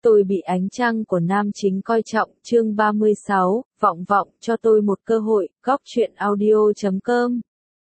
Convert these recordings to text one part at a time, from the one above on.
Tôi bị ánh trăng của nam chính coi trọng, chương 36, vọng vọng cho tôi một cơ hội, góc truyện audio.com.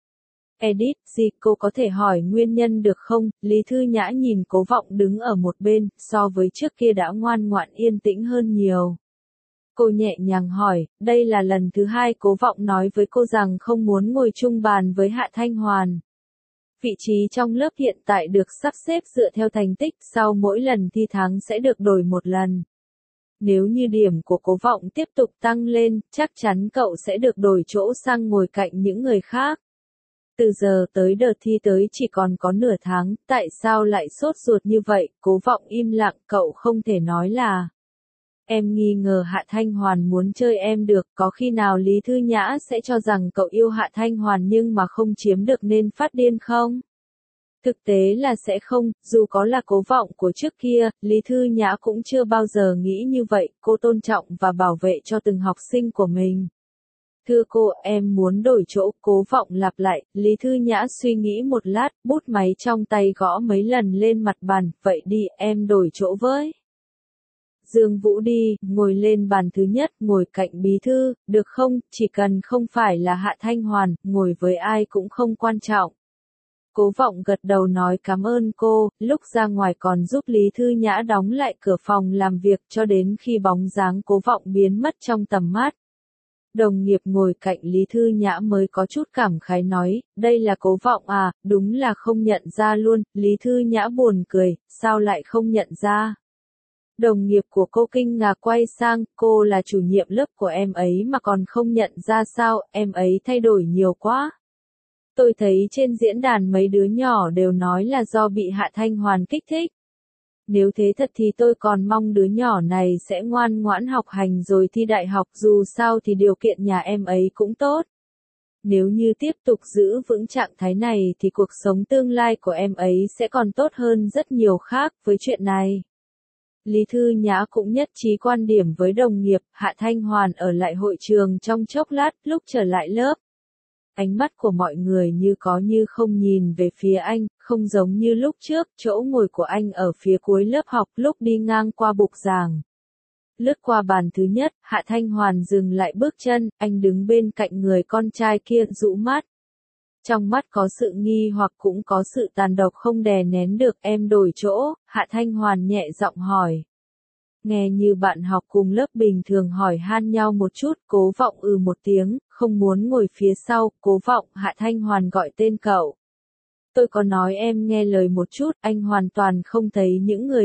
Edit, gì cô có thể hỏi nguyên nhân được không? Lý Thư Nhã nhìn Cố Vọng đứng ở một bên, so với trước kia đã ngoan ngoãn yên tĩnh hơn nhiều. Cô nhẹ nhàng hỏi, đây là lần thứ hai Cố Vọng nói với cô rằng không muốn ngồi chung bàn với Hạ Thanh Hoàn. Vị trí trong lớp hiện tại được sắp xếp dựa theo thành tích, sau mỗi lần thi tháng sẽ được đổi một lần. Nếu như điểm của Cố Vọng tiếp tục tăng lên, chắc chắn cậu sẽ được đổi chỗ sang ngồi cạnh những người khác. Từ giờ tới đợt thi tới chỉ còn có nửa tháng, tại sao lại sốt ruột như vậy? Cố Vọng im lặng, cậu không thể nói là em nghi ngờ Hạ Thanh Hoàn muốn chơi em được, có khi nào Lý Thư Nhã sẽ cho rằng cậu yêu Hạ Thanh Hoàn nhưng mà không chiếm được nên phát điên không? Thực tế là sẽ không, dù có là Cố Vọng của trước kia, Lý Thư Nhã cũng chưa bao giờ nghĩ như vậy, cô tôn trọng và bảo vệ cho từng học sinh của mình. Thưa cô, em muốn đổi chỗ, Cố Vọng lặp lại, Lý Thư Nhã suy nghĩ một lát, bút máy trong tay gõ mấy lần lên mặt bàn, vậy đi, em đổi chỗ với Dương Vũ đi, ngồi lên bàn thứ nhất, ngồi cạnh bí thư, được không, chỉ cần không phải là Hạ Thanh Hoàn, ngồi với ai cũng không quan trọng. Cố Vọng gật đầu nói cảm ơn cô, lúc ra ngoài còn giúp Lý Thư Nhã đóng lại cửa phòng làm việc cho đến khi bóng dáng Cố Vọng biến mất trong tầm mắt. Đồng nghiệp ngồi cạnh Lý Thư Nhã mới có chút cảm khái nói, đây là Cố Vọng à, đúng là không nhận ra luôn, Lý Thư Nhã buồn cười, sao lại không nhận ra? Đồng nghiệp của cô kinh ngạc quay sang, cô là chủ nhiệm lớp của em ấy mà còn không nhận ra sao, em ấy thay đổi nhiều quá. Tôi thấy trên diễn đàn mấy đứa nhỏ đều nói là do bị Hạ Thanh Hoàn kích thích. Nếu thế thật thì tôi còn mong đứa nhỏ này sẽ ngoan ngoãn học hành rồi thi đại học, dù sao thì điều kiện nhà em ấy cũng tốt. Nếu như tiếp tục giữ vững trạng thái này thì cuộc sống tương lai của em ấy sẽ còn tốt hơn rất nhiều khác với chuyện này. Lý Thư Nhã cũng nhất trí quan điểm với đồng nghiệp, Hạ Thanh Hoàn ở lại hội trường trong chốc lát, lúc trở lại lớp. Ánh mắt của mọi người như có như không nhìn về phía anh, không giống như lúc trước, chỗ ngồi của anh ở phía cuối lớp học lúc đi ngang qua bục giảng. Lướt qua bàn thứ nhất, Hạ Thanh Hoàn dừng lại bước chân, anh đứng bên cạnh người con trai kia rũ mắt. Trong mắt có sự nghi hoặc cũng có sự tàn độc không đè nén được, em đổi chỗ, Hạ Thanh Hoàn nhẹ giọng hỏi. Nghe như bạn học cùng lớp bình thường hỏi han nhau một chút, Cố Vọng một tiếng, không muốn ngồi phía sau, Cố Vọng, Hạ Thanh Hoàn gọi tên cậu. Tôi có nói em nghe lời một chút, anh hoàn toàn không thấy những người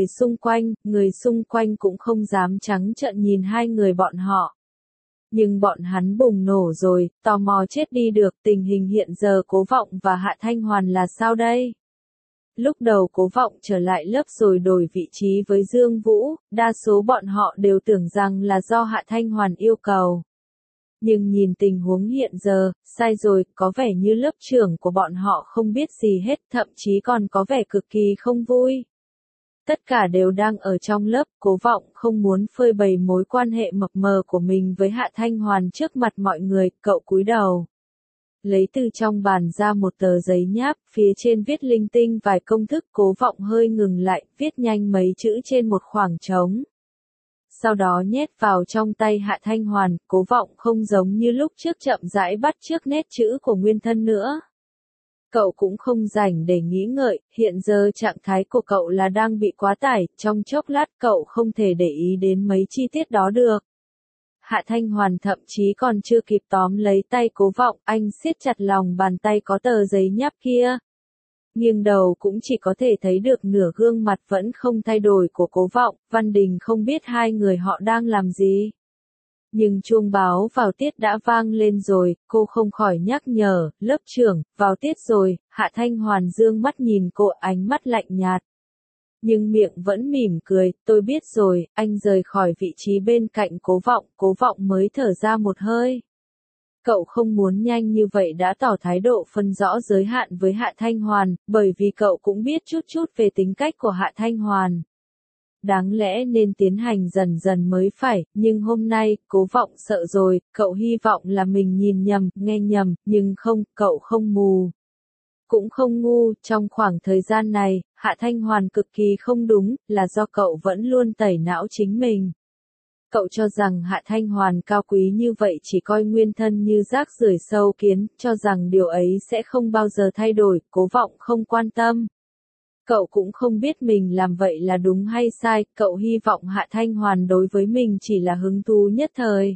xung quanh cũng không dám trắng trợn nhìn hai người bọn họ. Nhưng bọn hắn bùng nổ rồi, tò mò chết đi được, tình hình hiện giờ Cố Vọng và Hạ Thanh Hoàn là sao đây? Lúc đầu Cố Vọng trở lại lớp rồi đổi vị trí với Dương Vũ, đa số bọn họ đều tưởng rằng là do Hạ Thanh Hoàn yêu cầu. Nhưng nhìn tình huống hiện giờ, sai rồi, có vẻ như lớp trưởng của bọn họ không biết gì hết, thậm chí còn có vẻ cực kỳ không vui. Tất cả đều đang ở trong lớp, Cố Vọng không muốn phơi bày mối quan hệ mập mờ của mình với Hạ Thanh Hoàn trước mặt mọi người, cậu cúi đầu. Lấy từ trong bàn ra một tờ giấy nháp, phía trên viết linh tinh vài công thức, Cố Vọng hơi ngừng lại, viết nhanh mấy chữ trên một khoảng trống. Sau đó nhét vào trong tay Hạ Thanh Hoàn, Cố Vọng không giống như lúc trước chậm rãi bắt chước nét chữ của nguyên thân nữa. Cậu cũng không rảnh để nghĩ ngợi, hiện giờ trạng thái của cậu là đang bị quá tải, trong chốc lát cậu không thể để ý đến mấy chi tiết đó được. Hạ Thanh Hoàn thậm chí còn chưa kịp tóm lấy tay Cố Vọng, anh siết chặt lòng bàn tay có tờ giấy nháp kia. Nghiêng đầu cũng chỉ có thể thấy được nửa gương mặt vẫn không thay đổi của Cố Vọng, Văn Đình không biết hai người họ đang làm gì. Nhưng chuông báo vào tiết đã vang lên rồi, cô không khỏi nhắc nhở, lớp trưởng, vào tiết rồi, Hạ Thanh Hoàn dương mắt nhìn cô, ánh mắt lạnh nhạt. Nhưng miệng vẫn mỉm cười, tôi biết rồi, anh rời khỏi vị trí bên cạnh Cố Vọng mới thở ra một hơi. Cậu không muốn nhanh như vậy đã tỏ thái độ phân rõ giới hạn với Hạ Thanh Hoàn, bởi vì cậu cũng biết chút chút về tính cách của Hạ Thanh Hoàn. Đáng lẽ nên tiến hành dần dần mới phải, nhưng hôm nay, Cố Vọng sợ rồi, cậu hy vọng là mình nhìn nhầm, nghe nhầm, nhưng không, cậu không mù. Cũng không ngu, trong khoảng thời gian này, Hạ Thanh Hoàn cực kỳ không đúng, là do cậu vẫn luôn tẩy não chính mình. Cậu cho rằng Hạ Thanh Hoàn cao quý như vậy chỉ coi nguyên thân như rác rưởi sâu kiến, cho rằng điều ấy sẽ không bao giờ thay đổi, Cố Vọng không quan tâm. Cậu cũng không biết mình làm vậy là đúng hay sai, cậu hy vọng Hạ Thanh Hoàn đối với mình chỉ là hứng thú nhất thời.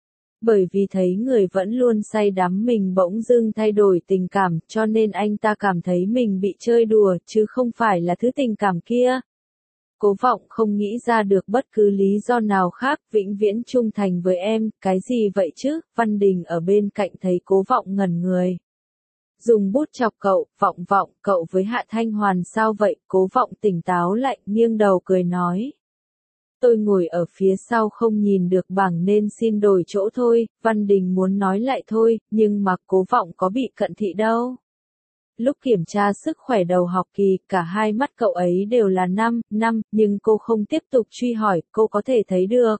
Bởi vì thấy người vẫn luôn say đắm mình bỗng dưng thay đổi tình cảm, cho nên anh ta cảm thấy mình bị chơi đùa, chứ không phải là thứ tình cảm kia. Cố Vọng không nghĩ ra được bất cứ lý do nào khác, vĩnh viễn trung thành với em, cái gì vậy chứ? Văn Đình ở bên cạnh thấy Cố Vọng ngẩn người. Dùng bút chọc cậu, Vọng, cậu với Hạ Thanh Hoàn sao vậy? Cố Vọng tỉnh táo lại, nghiêng đầu cười nói. Tôi ngồi ở phía sau không nhìn được bảng nên xin đổi chỗ thôi, Văn Đình muốn nói lại thôi, nhưng mà Cố Vọng có bị cận thị đâu. Lúc kiểm tra sức khỏe đầu học kỳ, cả hai mắt cậu ấy đều là 5, nhưng cô không tiếp tục truy hỏi, cô có thể thấy được.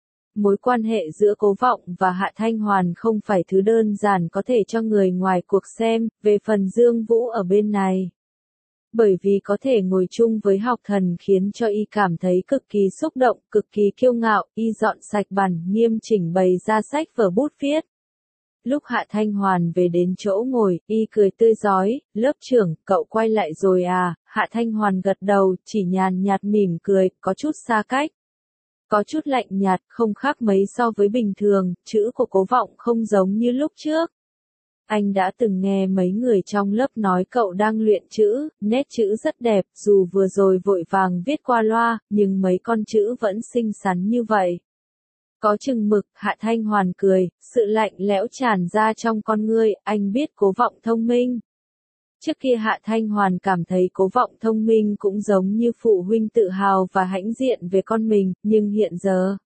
Mối quan hệ giữa Cố Vọng và Hạ Thanh Hoàn không phải thứ đơn giản có thể cho người ngoài cuộc xem, về phần Dương Vũ ở bên này. Bởi vì có thể ngồi chung với học thần khiến cho y cảm thấy cực kỳ xúc động, cực kỳ kiêu ngạo, y dọn sạch bàn, nghiêm chỉnh bày ra sách vở bút viết. Lúc Hạ Thanh Hoàn về đến chỗ ngồi, y cười tươi rói, lớp trưởng, cậu quay lại rồi à? Hạ Thanh Hoàn gật đầu, chỉ nhàn nhạt mỉm cười, có chút xa cách. Có chút lạnh nhạt, không khác mấy so với bình thường, chữ của Cố Vọng không giống như lúc trước. Anh đã từng nghe mấy người trong lớp nói cậu đang luyện chữ, nét chữ rất đẹp, dù vừa rồi vội vàng viết qua loa, nhưng mấy con chữ vẫn xinh xắn như vậy. Có chừng mực, Hạ Thanh Hoàn cười, sự lạnh lẽo tràn ra trong con ngươi, anh biết Cố Vọng thông minh. Trước kia Hạ Thanh Hoàn cảm thấy Cố Vọng thông minh cũng giống như phụ huynh tự hào và hãnh diện về con mình, nhưng hiện giờ,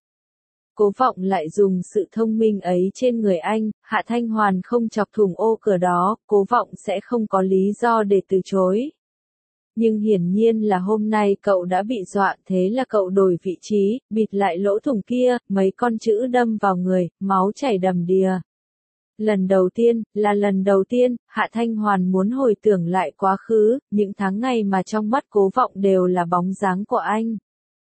Cố Vọng lại dùng sự thông minh ấy trên người anh, Hạ Thanh Hoàn không chọc thủng ô cửa đó, Cố Vọng sẽ không có lý do để từ chối. Nhưng hiển nhiên là hôm nay cậu đã bị dọa, thế là cậu đổi vị trí, bịt lại lỗ thủng kia, mấy con chữ đâm vào người, máu chảy đầm đìa. Lần đầu tiên, Hạ Thanh Hoàn muốn hồi tưởng lại quá khứ, những tháng ngày mà trong mắt Cố Vọng đều là bóng dáng của anh.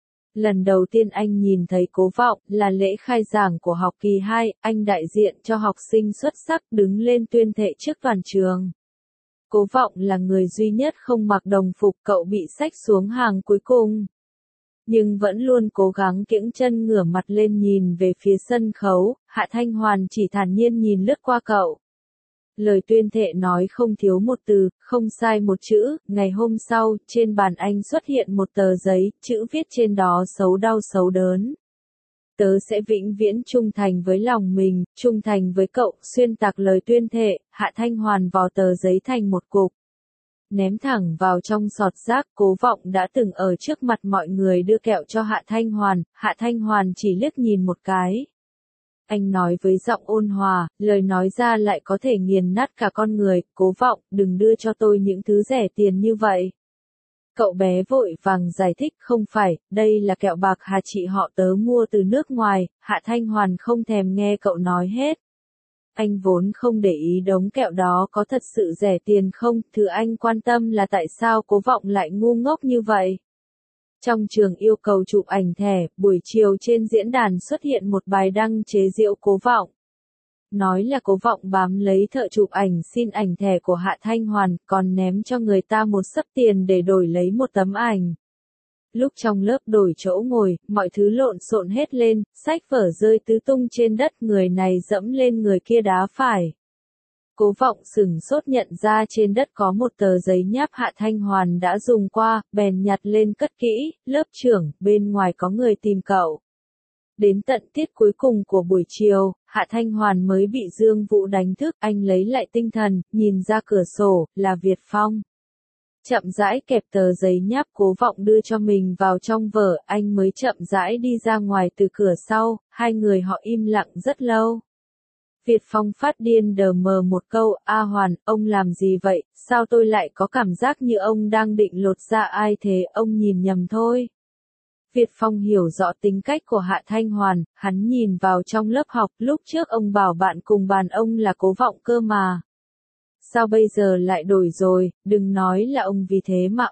Lần đầu tiên anh nhìn thấy Cố Vọng là lễ khai giảng của học kỳ 2, anh đại diện cho học sinh xuất sắc đứng lên tuyên thệ trước toàn trường. Cố Vọng là người duy nhất không mặc đồng phục, cậu bị xách xuống hàng cuối cùng. Nhưng vẫn luôn cố gắng kiễng chân ngửa mặt lên nhìn về phía sân khấu, Hạ Thanh Hoàn chỉ thản nhiên nhìn lướt qua cậu. Lời tuyên thệ nói không thiếu một từ, không sai một chữ, ngày hôm sau, trên bàn anh xuất hiện một tờ giấy, chữ viết trên đó xấu đau xấu đớn. Tớ sẽ vĩnh viễn trung thành với lòng mình, trung thành với cậu, xuyên tạc lời tuyên thệ, Hạ Thanh Hoàn vò tờ giấy thành một cục. Ném thẳng vào trong sọt rác, Cố Vọng đã từng ở trước mặt mọi người đưa kẹo cho Hạ Thanh Hoàn chỉ liếc nhìn một cái. Anh nói với giọng ôn hòa, lời nói ra lại có thể nghiền nát cả con người, Cố Vọng, đừng đưa cho tôi những thứ rẻ tiền như vậy. Cậu bé vội vàng giải thích, không phải, đây là kẹo bạc hà chị họ tớ mua từ nước ngoài, Hạ Thanh Hoàn không thèm nghe cậu nói hết. Anh vốn không để ý đống kẹo đó có thật sự rẻ tiền không, thứ anh quan tâm là tại sao Cố Vọng lại ngu ngốc như vậy. Trong trường yêu cầu chụp ảnh thẻ, buổi chiều trên diễn đàn xuất hiện một bài đăng chế giễu Cố Vọng. Nói là Cố Vọng bám lấy thợ chụp ảnh xin ảnh thẻ của Hạ Thanh Hoàn, còn ném cho người ta một xấp tiền để đổi lấy một tấm ảnh. Lúc trong lớp đổi chỗ ngồi, mọi thứ lộn xộn hết lên, sách vở rơi tứ tung trên đất, người này dẫm lên người kia đá phải. Cố Vọng sửng sốt nhận ra trên đất có một tờ giấy nháp Hạ Thanh Hoàn đã dùng qua, bèn nhặt lên cất kỹ, lớp trưởng, bên ngoài có người tìm cậu. Đến tận tiết cuối cùng của buổi chiều, Hạ Thanh Hoàn mới bị Dương Vũ đánh thức, anh lấy lại tinh thần, nhìn ra cửa sổ, là Việt Phong. Chậm rãi kẹp tờ giấy nháp Cố Vọng đưa cho mình vào trong vở, anh mới chậm rãi đi ra ngoài từ cửa sau, hai người họ im lặng rất lâu. Việt Phong phát điên đờ mờ một câu, A Hoàn, ông làm gì vậy, sao tôi lại có cảm giác như ông đang định lột da ai thế, ông nhìn nhầm thôi. Việt Phong hiểu rõ tính cách của Hạ Thanh Hoàn, hắn nhìn vào trong lớp học, lúc trước ông bảo bạn cùng bàn ông là Cố Vọng cơ mà. Sao bây giờ lại đổi rồi, đừng nói là ông vì thế mà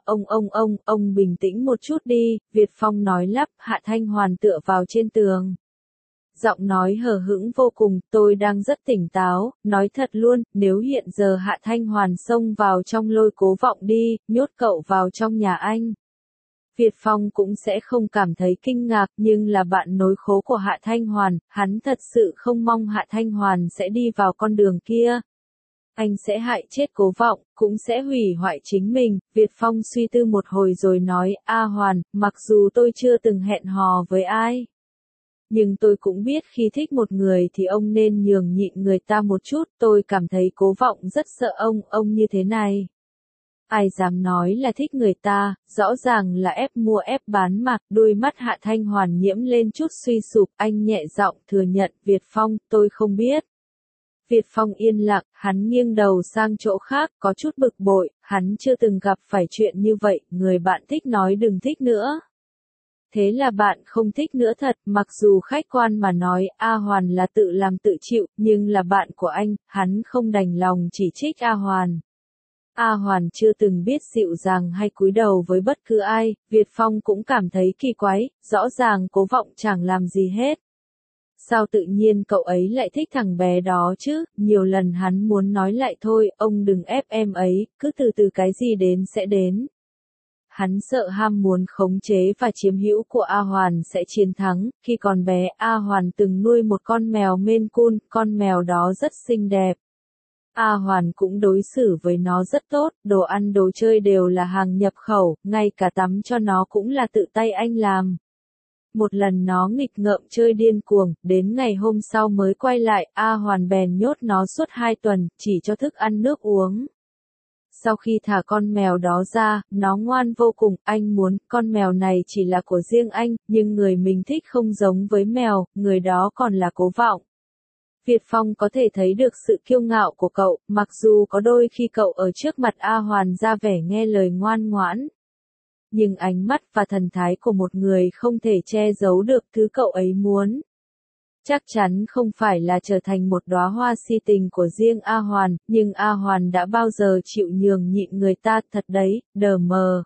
ông bình tĩnh một chút đi, Việt Phong nói lắp, Hạ Thanh Hoàn tựa vào trên tường. Giọng nói hờ hững vô cùng, tôi đang rất tỉnh táo, nói thật luôn, nếu hiện giờ Hạ Thanh Hoàn xông vào trong lôi Cố Vọng đi, nhốt cậu vào trong nhà anh. Việt Phong cũng sẽ không cảm thấy kinh ngạc, nhưng là bạn nối khố của Hạ Thanh Hoàn, hắn thật sự không mong Hạ Thanh Hoàn sẽ đi vào con đường kia. Anh sẽ hại chết Cố Vọng, cũng sẽ hủy hoại chính mình, Việt Phong suy tư một hồi rồi nói, A Hoàn, mặc dù tôi chưa từng hẹn hò với ai. Nhưng tôi cũng biết khi thích một người thì ông nên nhường nhịn người ta một chút, tôi cảm thấy Cố Vọng rất sợ ông như thế này. Ai dám nói là thích người ta, rõ ràng là ép mua ép bán mà, đôi mắt Hạ Thanh Hoàn nhiễm lên chút suy sụp, anh nhẹ giọng thừa nhận, Việt Phong, tôi không biết. Việt Phong yên lặng, hắn nghiêng đầu sang chỗ khác, có chút bực bội, hắn chưa từng gặp phải chuyện như vậy, người bạn thích nói đừng thích nữa. Thế là bạn không thích nữa thật, mặc dù khách quan mà nói A Hoàn là tự làm tự chịu, nhưng là bạn của anh, hắn không đành lòng chỉ trích A Hoàn. A Hoàn chưa từng biết dịu dàng hay cúi đầu với bất cứ ai, Việt Phong cũng cảm thấy kỳ quái, rõ ràng Cố Vọng chẳng làm gì hết. Sao tự nhiên cậu ấy lại thích thằng bé đó chứ, nhiều lần hắn muốn nói lại thôi, ông đừng ép em ấy, cứ từ từ cái gì đến sẽ đến. Hắn sợ ham muốn khống chế và chiếm hữu của A Hoàn sẽ chiến thắng, khi còn bé A Hoàn từng nuôi một con mèo Maine Coon, con mèo đó rất xinh đẹp. A Hoàn cũng đối xử với nó rất tốt, đồ ăn đồ chơi đều là hàng nhập khẩu, ngay cả tắm cho nó cũng là tự tay anh làm. Một lần nó nghịch ngợm chơi điên cuồng, đến ngày hôm sau mới quay lại, A Hoàn bèn nhốt nó suốt 2 tuần, chỉ cho thức ăn nước uống. Sau khi thả con mèo đó ra, nó ngoan vô cùng, anh muốn, con mèo này chỉ là của riêng anh, nhưng người mình thích không giống với mèo, người đó còn là Cố Vọng. Việt Phong có thể thấy được sự kiêu ngạo của cậu, mặc dù có đôi khi cậu ở trước mặt A Hoàn ra vẻ nghe lời ngoan ngoãn. Nhưng ánh mắt và thần thái của một người không thể che giấu được thứ cậu ấy muốn. Chắc chắn không phải là trở thành một đóa hoa si tình của riêng A Hoàn, nhưng A Hoàn đã bao giờ chịu nhường nhịn người ta thật đấy, đờ mờ.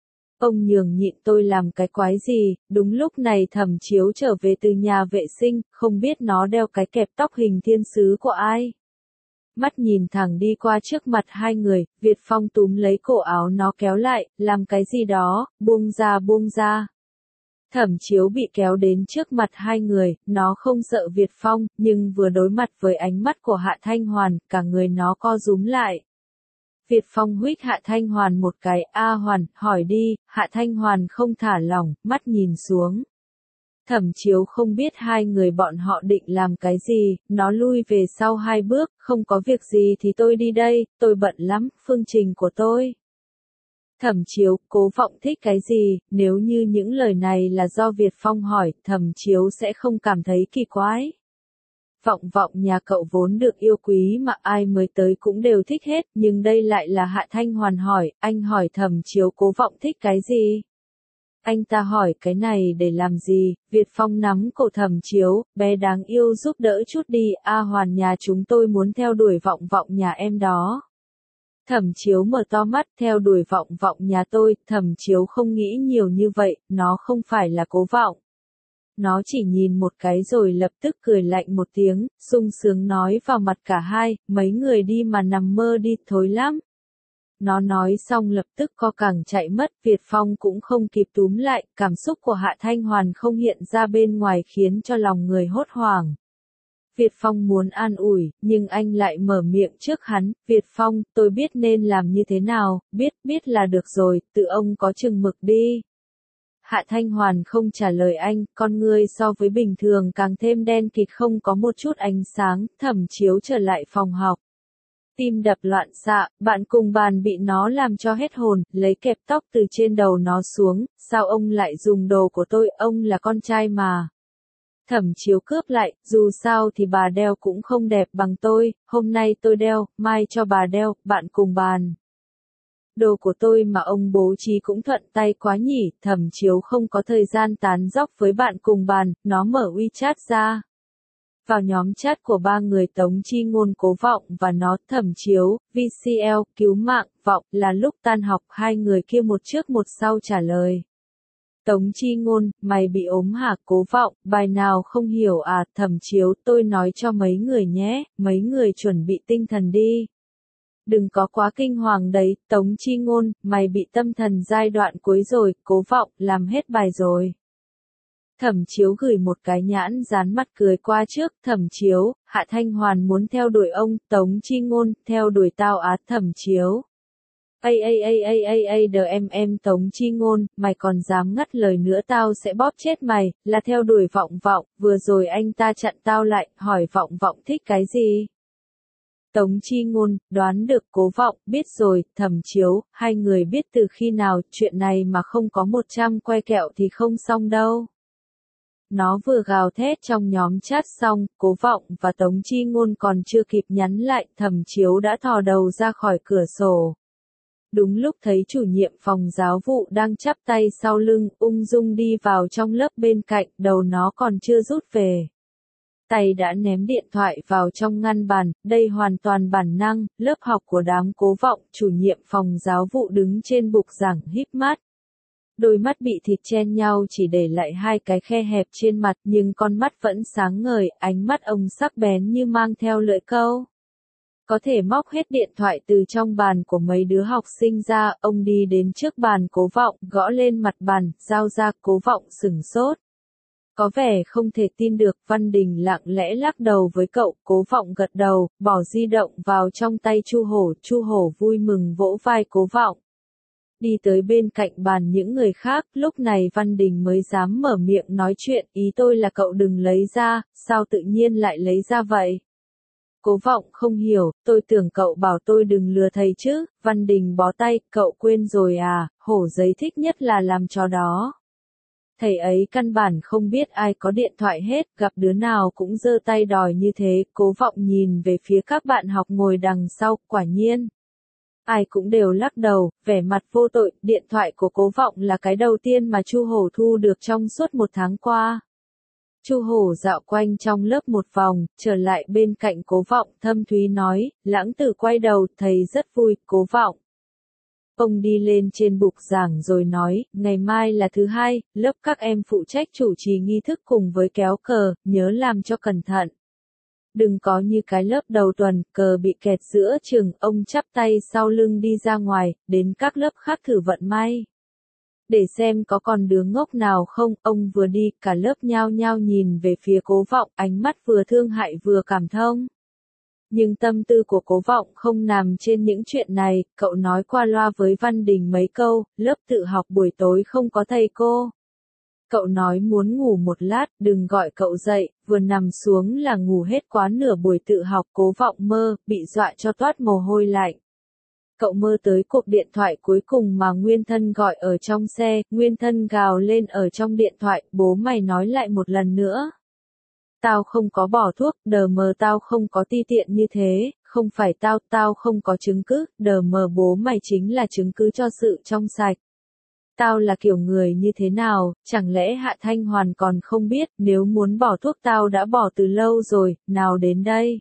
Ông nhường nhịn tôi làm cái quái gì, đúng lúc này Thẩm Chiếu trở về từ nhà vệ sinh, không biết nó đeo cái kẹp tóc hình thiên sứ của ai. Mắt nhìn thẳng đi qua trước mặt hai người, Việt Phong túm lấy cổ áo nó kéo lại, làm cái gì đó, buông ra buông ra. Thẩm Chiếu bị kéo đến trước mặt hai người, nó không sợ Việt Phong, nhưng vừa đối mặt với ánh mắt của Hạ Thanh Hoàn, cả người nó co rúm lại. Việt Phong huých Hạ Thanh Hoàn một cái, A Hoàn, hỏi đi, Hạ Thanh Hoàn không thả lỏng, mắt nhìn xuống. Thẩm Chiếu không biết hai người bọn họ định làm cái gì, nó lui về sau 2 bước, không có việc gì thì tôi đi đây, tôi bận lắm, phương trình của tôi. Thẩm Chiếu, Cố Vọng thích cái gì, nếu như những lời này là do Việt Phong hỏi, Thẩm Chiếu sẽ không cảm thấy kỳ quái. Vọng nhà cậu vốn được yêu quý mà ai mới tới cũng đều thích hết, nhưng đây lại là Hạ Thanh Hoàn hỏi, anh hỏi Thẩm Chiếu Cố Vọng thích cái gì? Anh ta hỏi cái này để làm gì? Việt Phong nắm cổ Thẩm Chiếu, bé đáng yêu giúp đỡ chút đi, A Hoàn nhà chúng tôi muốn theo đuổi Vọng nhà em đó. Thẩm Chiếu mở to mắt, theo đuổi Vọng nhà tôi, Thẩm Chiếu không nghĩ nhiều như vậy, nó không phải là Cố Vọng. Nó chỉ nhìn một cái rồi lập tức cười lạnh một tiếng, sung sướng nói vào mặt cả hai, mấy người đi mà nằm mơ đi, thối lắm. Nó nói xong lập tức co cẳng chạy mất, Việt Phong cũng không kịp túm lại, cảm xúc của Hạ Thanh Hoàn không hiện ra bên ngoài khiến cho lòng người hốt hoảng. Việt Phong muốn an ủi, nhưng anh lại mở miệng trước hắn, Việt Phong, tôi biết nên làm như thế nào, biết là được rồi, tự ông có chừng mực đi. Hạ Thanh Hoàn không trả lời anh, con ngươi so với bình thường càng thêm đen kịt không có một chút ánh sáng, Thẩm Chiếu trở lại phòng học. Tim đập loạn xạ, bạn cùng bàn bị nó làm cho hết hồn, lấy kẹp tóc từ trên đầu nó xuống, sao ông lại dùng đồ của tôi, ông là con trai mà. Thẩm Chiếu cướp lại, dù sao thì bà đeo cũng không đẹp bằng tôi, hôm nay tôi đeo, mai cho bà đeo, bạn cùng bàn. Đồ của tôi mà ông bố trí cũng thuận tay quá nhỉ, Thẩm Chiếu không có thời gian tán dóc với bạn cùng bàn, nó mở WeChat ra. Vào nhóm chat của ba người Tống Chi Ngôn, Cố Vọng và nó, Thẩm Chiếu, VCL, cứu mạng, Vọng, là lúc tan học hai người kia một trước một sau trả lời. Tống Chi Ngôn, mày bị ốm hả? Cố Vọng, bài nào không hiểu à? Thẩm Chiếu, tôi nói cho mấy người nhé, mấy người chuẩn bị tinh thần đi. Đừng có quá kinh hoàng đấy. Tống Chi Ngôn, mày bị tâm thần giai đoạn cuối rồi. Cố Vọng, làm hết bài rồi. Thẩm Chiếu gửi một cái nhãn dán mắt cười qua trước. Thẩm Chiếu, Hạ Thanh Hoàn muốn theo đuổi ông. Tống Chi Ngôn, theo đuổi tao á. Thẩm Chiếu. Em Tống Chi Ngôn, mày còn dám ngắt lời nữa tao sẽ bóp chết mày, là theo đuổi Vọng Vọng, vừa rồi anh ta chặn tao lại, hỏi Vọng Vọng thích cái gì? Tống Chi Ngôn, đoán được. Cố Vọng, biết rồi. Thẩm Chiếu, hai người biết từ khi nào, chuyện này mà không có 100 que kẹo thì không xong đâu. Nó vừa gào thét trong nhóm chat xong, Cố Vọng và Tống Chi Ngôn còn chưa kịp nhắn lại, Thẩm Chiếu đã thò đầu ra khỏi cửa sổ. Đúng lúc thấy chủ nhiệm phòng giáo vụ đang chắp tay sau lưng, ung dung đi vào trong lớp bên cạnh, đầu nó còn chưa rút về. Tay đã ném điện thoại vào trong ngăn bàn, đây hoàn toàn bản năng, lớp học của đám Cố Vọng, chủ nhiệm phòng giáo vụ đứng trên bục giảng híp mắt. Đôi mắt bị thịt chen nhau chỉ để lại hai cái khe hẹp trên mặt, nhưng con mắt vẫn sáng ngời, ánh mắt ông sắc bén như mang theo lưỡi câu. Có thể móc hết điện thoại từ trong bàn của mấy đứa học sinh ra, ông đi đến trước bàn Cố Vọng, gõ lên mặt bàn, giao ra. Cố Vọng sửng sốt. Có vẻ không thể tin được, Văn Đình lặng lẽ lắc đầu với cậu. Cố Vọng gật đầu, bỏ di động vào trong tay Chu Hổ vui mừng vỗ vai Cố Vọng. Đi tới bên cạnh bàn những người khác, lúc này Văn Đình mới dám mở miệng nói chuyện, ý tôi là cậu đừng lấy ra, sao tự nhiên lại lấy ra vậy? Cố Vọng không hiểu, tôi tưởng cậu bảo tôi đừng lừa thầy chứ. Văn Đình bó tay, cậu quên rồi à, Hổ giấy thích nhất là làm trò đó. Thầy ấy căn bản không biết ai có điện thoại hết, gặp đứa nào cũng giơ tay đòi như thế. Cố Vọng nhìn về phía các bạn học ngồi đằng sau, quả nhiên. Ai cũng đều lắc đầu, vẻ mặt vô tội. Điện thoại của Cố Vọng là cái đầu tiên mà Chu Hổ thu được trong suốt một tháng qua. Chu Hổ dạo quanh trong lớp một vòng, trở lại bên cạnh Cố Vọng, thâm thúy nói, Lãng Tử quay đầu, thầy rất vui. Cố Vọng. Ông đi lên trên bục giảng rồi nói, ngày mai là thứ hai, lớp các em phụ trách chủ trì nghi thức cùng với kéo cờ, nhớ làm cho cẩn thận. Đừng có như cái lớp đầu tuần, cờ bị kẹt giữa chừng. Ông chắp tay sau lưng đi ra ngoài, đến các lớp khác thử vận may. Để xem có còn đứa ngốc nào không. Ông vừa đi, cả lớp nhao nhao nhìn về phía Cố Vọng, ánh mắt vừa thương hại vừa cảm thông. Nhưng tâm tư của Cố Vọng không nằm trên những chuyện này, cậu nói qua loa với Văn Đình mấy câu, lớp tự học buổi tối không có thầy cô. Cậu nói muốn ngủ một lát, đừng gọi cậu dậy, vừa nằm xuống là ngủ hết quá nửa buổi tự học. Cố Vọng mơ, bị dọa cho toát mồ hôi lạnh. Cậu mơ tới cuộc điện thoại cuối cùng mà Nguyên Thân gọi ở trong xe, Nguyên Thân gào lên ở trong điện thoại, bố mày nói lại một lần nữa. Tao không có bỏ thuốc, đờ mờ tao không có ti tiện như thế, không phải tao không có chứng cứ, đờ mờ bố mày chính là chứng cứ cho sự trong sạch. Tao là kiểu người như thế nào, chẳng lẽ Hạ Thanh Hoàn còn không biết, nếu muốn bỏ thuốc tao đã bỏ từ lâu rồi, nào đến đây.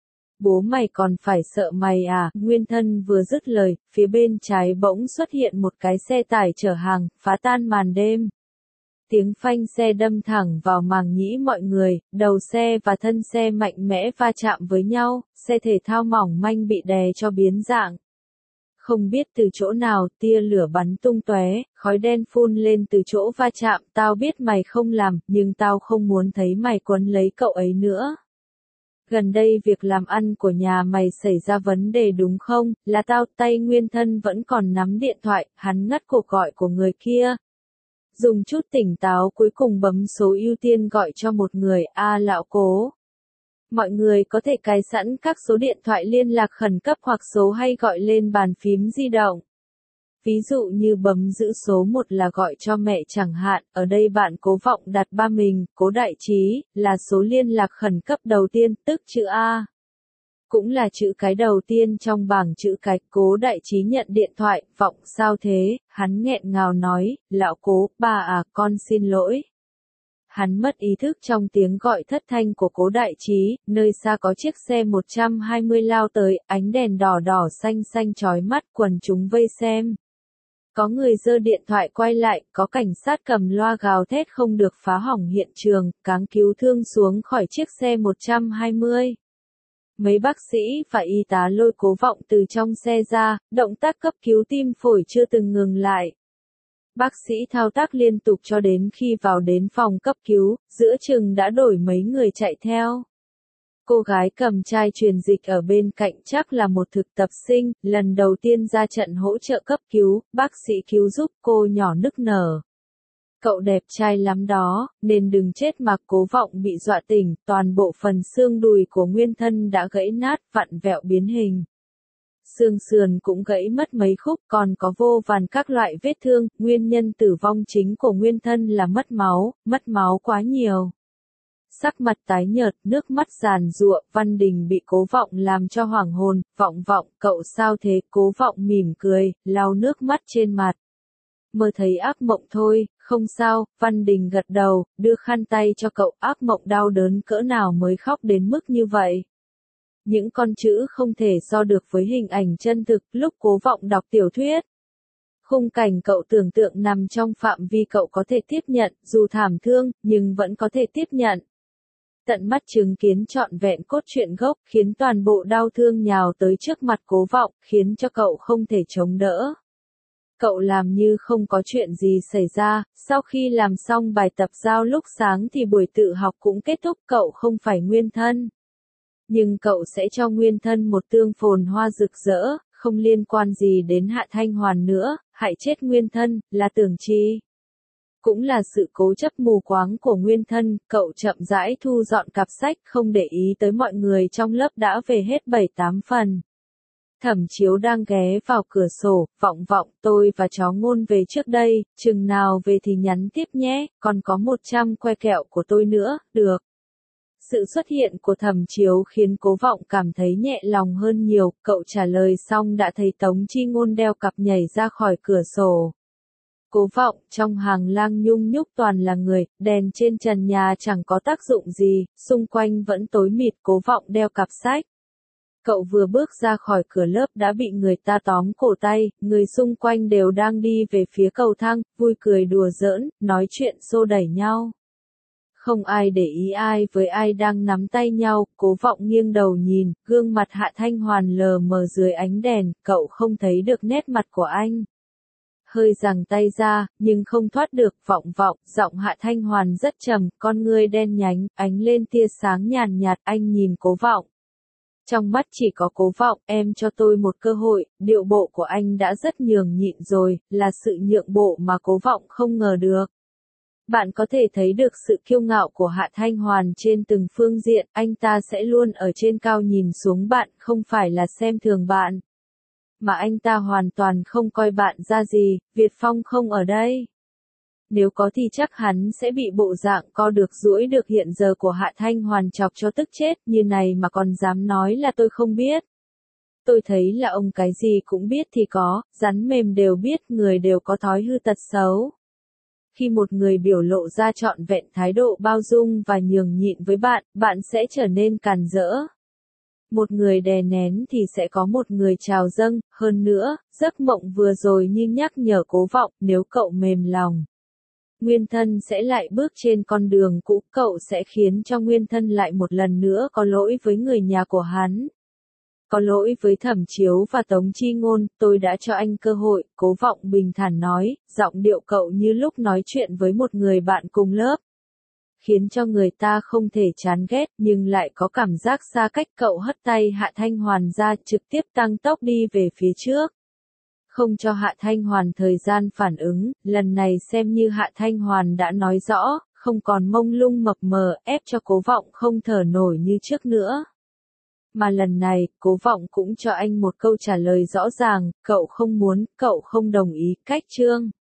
Bố mày còn phải sợ mày à? Nguyên Thân vừa dứt lời, phía bên trái bỗng xuất hiện một cái xe tải chở hàng, phá tan màn đêm. Tiếng phanh xe đâm thẳng vào màng nhĩ mọi người, đầu xe và thân xe mạnh mẽ va chạm với nhau, xe thể thao mỏng manh bị đè cho biến dạng. Không biết từ chỗ nào, tia lửa bắn tung tóe, khói đen phun lên từ chỗ va chạm, tao biết mày không làm, nhưng tao không muốn thấy mày quấn lấy cậu ấy nữa. Gần đây việc làm ăn của nhà mày xảy ra vấn đề đúng không, là tao. Tay Nguyên Thân vẫn còn nắm điện thoại, hắn ngắt cuộc gọi của người kia. Dùng chút tỉnh táo cuối cùng bấm số ưu tiên gọi cho một người, lão Cố. Mọi người có thể cài sẵn các số điện thoại liên lạc khẩn cấp hoặc số hay gọi lên bàn phím di động. Ví dụ như bấm giữ số 1 là gọi cho mẹ chẳng hạn, ở đây bạn Cố Vọng đặt ba mình, Cố Đại Trí, là số liên lạc khẩn cấp đầu tiên, tức chữ A. Cũng là chữ cái đầu tiên trong bảng chữ cái. Cố Đại Trí nhận điện thoại, Vọng sao thế, hắn nghẹn ngào nói, lão Cố, ba à, con xin lỗi. Hắn mất ý thức trong tiếng gọi thất thanh của Cố Đại Trí, nơi xa có chiếc xe 120 lao tới, ánh đèn đỏ đỏ xanh xanh chói mắt, quần chúng vây xem. Có người giơ điện thoại quay lại, có cảnh sát cầm loa gào thét không được phá hỏng hiện trường, cáng cứu thương xuống khỏi chiếc xe 120. Mấy bác sĩ và y tá lôi Cố Vọng từ trong xe ra, động tác cấp cứu tim phổi chưa từng ngừng lại. Bác sĩ thao tác liên tục cho đến khi vào đến phòng cấp cứu, giữa chừng đã đổi mấy người chạy theo. Cô gái cầm chai truyền dịch ở bên cạnh chắc là một thực tập sinh, lần đầu tiên ra trận hỗ trợ cấp cứu, bác sĩ cứu giúp cô nhỏ nức nở. Cậu đẹp trai lắm đó, nên đừng chết mà. Cố Vọng bị dọa tỉnh, toàn bộ phần xương đùi của nguyên thân đã gãy nát, vặn vẹo biến hình. Xương sườn cũng gãy mất mấy khúc, còn có vô vàn các loại vết thương, nguyên nhân tử vong chính của nguyên thân là mất máu quá nhiều. Sắc mặt tái nhợt, nước mắt giàn giụa, Văn Đình bị Cố Vọng làm cho hoảng hồn. Vọng, cậu sao thế? Cố Vọng mỉm cười, lau nước mắt trên mặt. Mơ thấy ác mộng thôi, không sao. Văn Đình gật đầu, đưa khăn tay cho cậu. Ác mộng đau đớn cỡ nào mới khóc đến mức như vậy? Những con chữ không thể so được với hình ảnh chân thực lúc Cố Vọng đọc tiểu thuyết. Khung cảnh cậu tưởng tượng nằm trong phạm vi cậu có thể tiếp nhận, dù thảm thương, nhưng vẫn có thể tiếp nhận. Tận mắt chứng kiến trọn vẹn cốt truyện gốc, khiến toàn bộ đau thương nhào tới trước mặt Cố Vọng, khiến cho cậu không thể chống đỡ. Cậu làm như không có chuyện gì xảy ra, sau khi làm xong bài tập giao lúc sáng thì buổi tự học cũng kết thúc. Cậu không phải nguyên thân. Nhưng cậu sẽ cho nguyên thân một tương phồn hoa rực rỡ, không liên quan gì đến Hạ Thanh Hoàn nữa. Hại chết nguyên thân, là Tưởng Chi. Cũng là sự cố chấp mù quáng của nguyên thân. Cậu chậm rãi thu dọn cặp sách, không để ý tới mọi người trong lớp đã về hết 7-8 phần. Thẩm Chiếu đang ghé vào cửa sổ. Vọng, tôi và chó Ngôn về trước đây, chừng nào về thì nhắn tiếp nhé, còn có 100 que kẹo của tôi nữa. Được. Sự xuất hiện của Thẩm Chiếu khiến Cố Vọng cảm thấy nhẹ lòng hơn nhiều. Cậu trả lời xong đã thấy Tống Chi Ngôn đeo cặp nhảy ra khỏi cửa sổ. Cố Vọng, trong hàng lang nhung nhúc toàn là người, đèn trên trần nhà chẳng có tác dụng gì, xung quanh vẫn tối mịt. Cố Vọng đeo cặp sách. Cậu vừa bước ra khỏi cửa lớp đã bị người ta tóm cổ tay, người xung quanh đều đang đi về phía cầu thang, vui cười đùa giỡn, nói chuyện xô đẩy nhau. Không ai để ý ai với ai đang nắm tay nhau. Cố Vọng nghiêng đầu nhìn, gương mặt Hạ Thanh Hoàn lờ mờ dưới ánh đèn, cậu không thấy được nét mặt của anh. Hơi giằng tay ra, nhưng không thoát được. Vọng, giọng Hạ Thanh Hoàn rất trầm, con ngươi đen nhánh, ánh lên tia sáng nhàn nhạt. Anh nhìn Cố Vọng. Trong mắt chỉ có Cố Vọng. Em cho tôi một cơ hội. Điệu bộ của anh đã rất nhường nhịn rồi, là sự nhượng bộ mà Cố Vọng không ngờ được. Bạn có thể thấy được sự kiêu ngạo của Hạ Thanh Hoàn trên từng phương diện. Anh ta sẽ luôn ở trên cao nhìn xuống bạn, không phải là xem thường bạn. Mà anh ta hoàn toàn không coi bạn ra gì. Việt Phong không ở đây. Nếu có thì chắc hắn sẽ bị bộ dạng co được duỗi được hiện giờ của Hạ Thanh Hoàn chọc cho tức chết. Như này mà còn dám nói là tôi không biết. Tôi thấy là ông cái gì cũng biết thì có, rắn mềm đều biết, người đều có thói hư tật xấu. Khi một người biểu lộ ra trọn vẹn thái độ bao dung và nhường nhịn với bạn, bạn sẽ trở nên càn rỡ. Một người đè nén thì sẽ có một người trào dâng. Hơn nữa, giấc mộng vừa rồi như nhắc nhở Cố Vọng, nếu cậu mềm lòng, nguyên thân sẽ lại bước trên con đường cũ. Cậu sẽ khiến cho nguyên thân lại một lần nữa có lỗi với người nhà của hắn. Có lỗi với Thẩm Chiếu và Tống Chi Ngôn. Tôi đã cho anh cơ hội. Cố Vọng bình thản nói, giọng điệu cậu như lúc nói chuyện với một người bạn cùng lớp. Khiến cho người ta không thể chán ghét, nhưng lại có cảm giác xa cách. Cậu hất tay Hạ Thanh Hoàn ra, trực tiếp tăng tốc đi về phía trước. Không cho Hạ Thanh Hoàn thời gian phản ứng, lần này xem như Hạ Thanh Hoàn đã nói rõ, không còn mông lung mập mờ, ép cho Cố Vọng không thở nổi như trước nữa. Mà lần này, Cố Vọng cũng cho anh một câu trả lời rõ ràng, cậu không muốn, cậu không đồng ý. Cách chương